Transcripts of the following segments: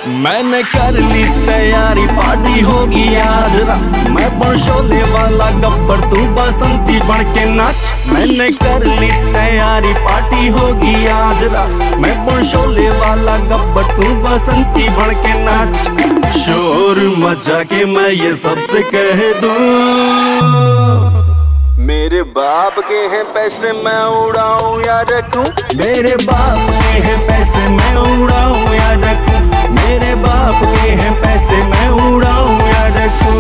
मैंने कर ली तैयारी, पार्टी होगी आज रात। मैं बन शोले वाला गब्बर, तू बसंती बन के नाच। मैंने कर ली तैयारी, पार्टी होगी आज रात। मैं बन शोले वाला गब्बर, तू बसंती बन के नाच। शोर मचा के मैं ये सबसे कह दूं, मेरे बाप के हैं पैसे मैं उड़ाऊं या रखूं। मेरे बाप के हैं पैसे मैं उड़ाऊं या रखूं। मेरे बाप के हैं पैसे मैं उड़ाऊं या रखूं।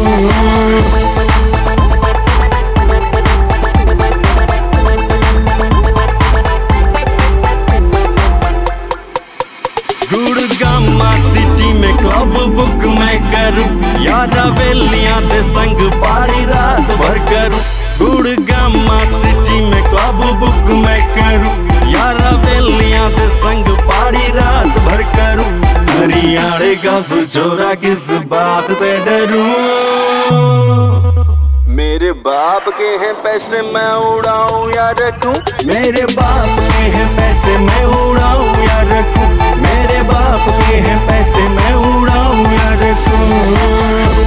गुड़गामा सिटी में क्लब बुक मैं करूं, यार वेलियां दे संग पारी रात भर करूं। गुड़गामा सिटी में क्लब बुक मैं करूं, यार वेलियां दे संग पारी रात भर करूं। हरियाणे का सुचोरा किस बात पे डरूं। मेरे बाप के हैं पैसे मैं उड़ाऊं या रखूं। मेरे बाप के हैं पैसे मैं उड़ाऊं या रखूं। मेरे बाप के हैं पैसे मैं उड़ाऊं या रखूं।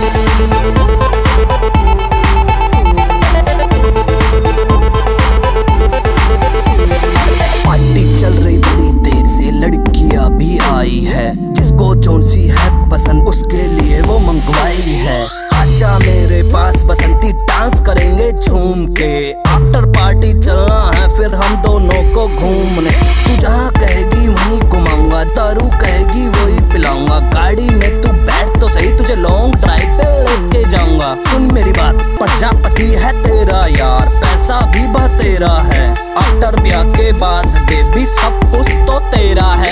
पार्टी चल रही बड़ी देर से, लड़कियां भी आई है। जिसको जोन सी है पसंद उसके लिए वो मंगवाई है। आजा मेरे पास बसंती, डांस करेंगे झूम के। आफ्टर पार्टी चलना है फिर हम दोनों को घूमने। तू जहाँ कहेगी वहीं घुमाऊंगा, दारू कहेगी वही पिलाऊंगा। गाड़ी में तू बैठ तो सही, तुझे लॉन्ग ड्राइव पे लेके जाऊंगा। सुन मेरी बात, प्रजापति है तेरा यार, पैसा भी बहुत तेरा है। आफ्टर ब्याह के बाद बेबी सब कुछ तो तेरा है।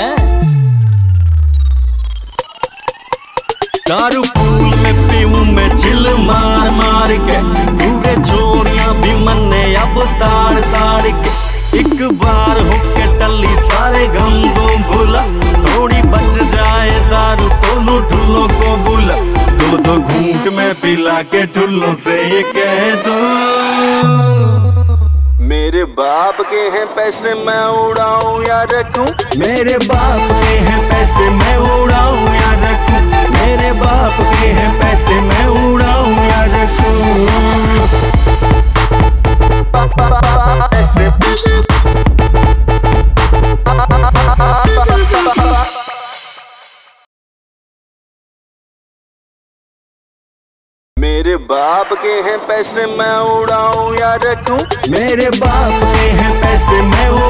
दारू पूल में पीऊं मैं चिल मार मार के। पूरे छोरियां भी मन्ने अब ताड़ ताड़ के। एक बार होके टल्ली सारे गम को भूला। थोड़ी बच जाए दारू तो लो ठुल्लों को बुला। दो दो घूंट में पिला के ठुल्लों से ये कह दो, मेरे बाप के हैं पैसे मैं उड़ाऊं या रखूं। मेरे बाप के हैं पैसे मैं उड़ाऊं या रखूं। मेरे बाप के हैं पैसे मैं उड़ाऊं या रखूं। मेरे बाप के हैं पैसे मैं उड़ाऊं या रखूं। मेरे बाप के हैं पैसे मैं